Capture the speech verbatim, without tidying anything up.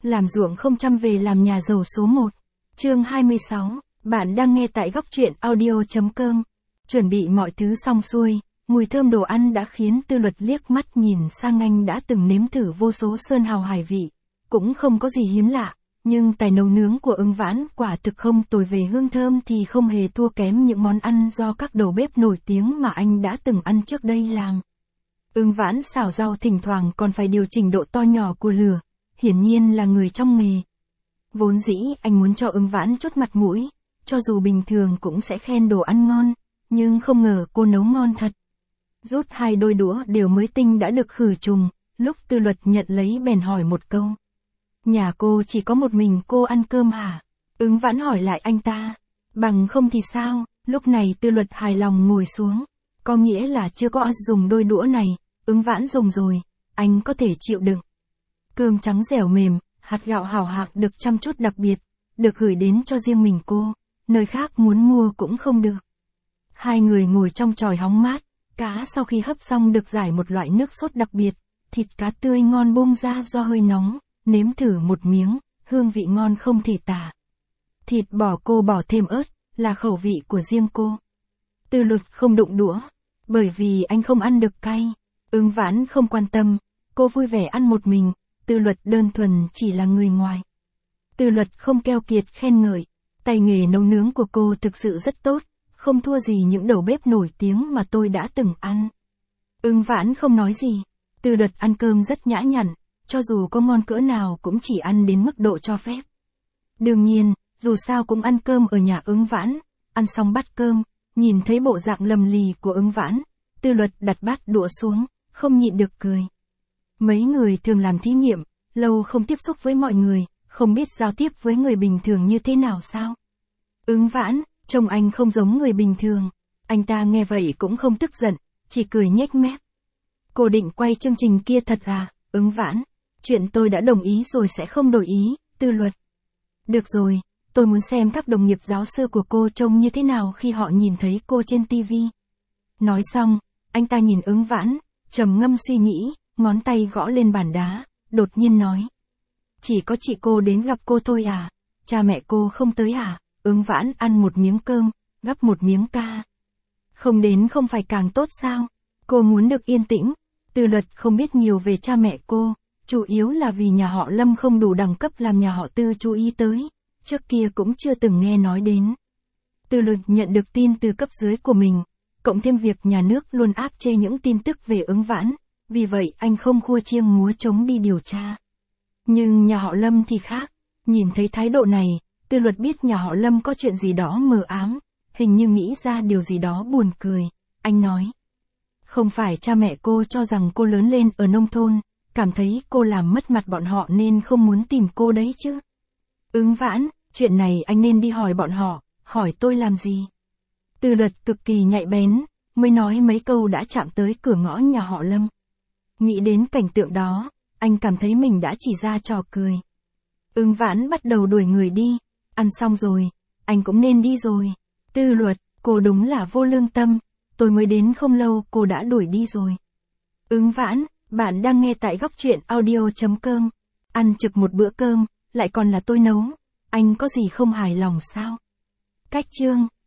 Làm ruộng không chăm về làm nhà giàu số một. Chương hai mươi sáu, bạn đang nghe tại góc truyện audio.com. Chuẩn bị mọi thứ xong xuôi, mùi thơm đồ ăn đã khiến Tư Luật liếc mắt nhìn sang anh đã từng nếm thử vô số sơn hào hải vị. Cũng không có gì hiếm lạ, nhưng tài nấu nướng của Ưng Vãn quả thực không tồi, về hương thơm thì không hề thua kém những món ăn do các đầu bếp nổi tiếng mà anh đã từng ăn trước đây làm. Ưng Vãn xào rau thỉnh thoảng còn phải điều chỉnh độ to nhỏ của lửa, hiển nhiên là người trong nghề. Vốn dĩ anh muốn cho Ưng Vãn chốt mặt mũi, cho dù bình thường cũng sẽ khen đồ ăn ngon, nhưng không ngờ cô nấu ngon thật. Rút hai đôi đũa đều mới tinh đã được khử trùng, lúc Tư Luật nhận lấy bèn hỏi một câu. Nhà cô chỉ có một mình cô ăn cơm hả? Ưng Vãn hỏi lại anh ta. Bằng không thì sao? Lúc này Tư Luật hài lòng ngồi xuống. Có nghĩa là chưa có dùng đôi đũa này, Ưng Vãn dùng rồi, anh có thể chịu đựng. Cơm trắng dẻo mềm, hạt gạo hảo hạng được chăm chút đặc biệt, được gửi đến cho riêng mình cô, nơi khác muốn mua cũng không được. Hai người ngồi trong chòi hóng mát, cá sau khi hấp xong được rải một loại nước sốt đặc biệt, thịt cá tươi ngon bung ra do hơi nóng, nếm thử một miếng, hương vị ngon không thể tả. Thịt bò cô bỏ thêm ớt, là khẩu vị của riêng cô. Tư Luật không đụng đũa, bởi vì anh không ăn được cay. Ưng Vãn không quan tâm, cô vui vẻ ăn một mình, Tư Luật đơn thuần chỉ là người ngoài. Tư Luật không keo kiệt khen ngợi, tay nghề nấu nướng của cô thực sự rất tốt, không thua gì những đầu bếp nổi tiếng mà tôi đã từng ăn. Ưng Vãn không nói gì, Tư Luật ăn cơm rất nhã nhặn, cho dù có ngon cỡ nào cũng chỉ ăn đến mức độ cho phép. Đương nhiên, dù sao cũng ăn cơm ở nhà Ưng Vãn, ăn xong bát cơm, nhìn thấy bộ dạng lầm lì của Ưng Vãn, Tư Luật đặt bát đũa xuống, không nhịn được cười. Mấy người thường làm thí nghiệm, lâu không tiếp xúc với mọi người, không biết giao tiếp với người bình thường như thế nào sao? Ưng Vãn, trông anh không giống người bình thường. Anh ta nghe vậy cũng không tức giận, chỉ cười nhếch mép. Cô định quay chương trình kia thật à, Ưng Vãn? Chuyện tôi đã đồng ý rồi sẽ không đổi ý, Tư Luật. Được rồi, tôi muốn xem các đồng nghiệp giáo sư của cô trông như thế nào khi họ nhìn thấy cô trên ti vi. Nói xong, anh ta nhìn Ưng Vãn, trầm ngâm suy nghĩ, ngón tay gõ lên bàn đá, đột nhiên nói. Chỉ có chị cô đến gặp cô thôi à? Cha mẹ cô không tới à? Ưng Vãn ăn một miếng cơm, gắp một miếng ca. Không đến không phải càng tốt sao? Cô muốn được yên tĩnh. Tư Luật không biết nhiều về cha mẹ cô, chủ yếu là vì nhà họ Lâm không đủ đẳng cấp làm nhà họ Tư chú ý tới, trước kia cũng chưa từng nghe nói đến. Tư Luật nhận được tin từ cấp dưới của mình, cộng thêm việc nhà nước luôn áp chế những tin tức về Ưng Vãn, vì vậy anh không khua chiêng múa trống đi điều tra. Nhưng nhà họ Lâm thì khác, nhìn thấy thái độ này, Tư Luật biết nhà họ Lâm có chuyện gì đó mờ ám, hình như nghĩ ra điều gì đó buồn cười. Anh nói, không phải cha mẹ cô cho rằng cô lớn lên ở nông thôn, cảm thấy cô làm mất mặt bọn họ nên không muốn tìm cô đấy chứ. Ưng Vãn, chuyện này anh nên đi hỏi bọn họ, hỏi tôi làm gì? Tư Luật cực kỳ nhạy bén, mới nói mấy câu đã chạm tới cửa ngõ nhà họ Lâm. Nghĩ đến cảnh tượng đó, anh cảm thấy mình đã chỉ ra trò cười. Ưng Vãn bắt đầu đuổi người đi, ăn xong rồi, anh cũng nên đi rồi. Tư Luật, cô đúng là vô lương tâm, tôi mới đến không lâu cô đã đuổi đi rồi. Ưng Vãn, bạn đang nghe tại góc truyện audio.com. Ăn trực một bữa cơm, lại còn là tôi nấu, anh có gì không hài lòng sao? Cách chương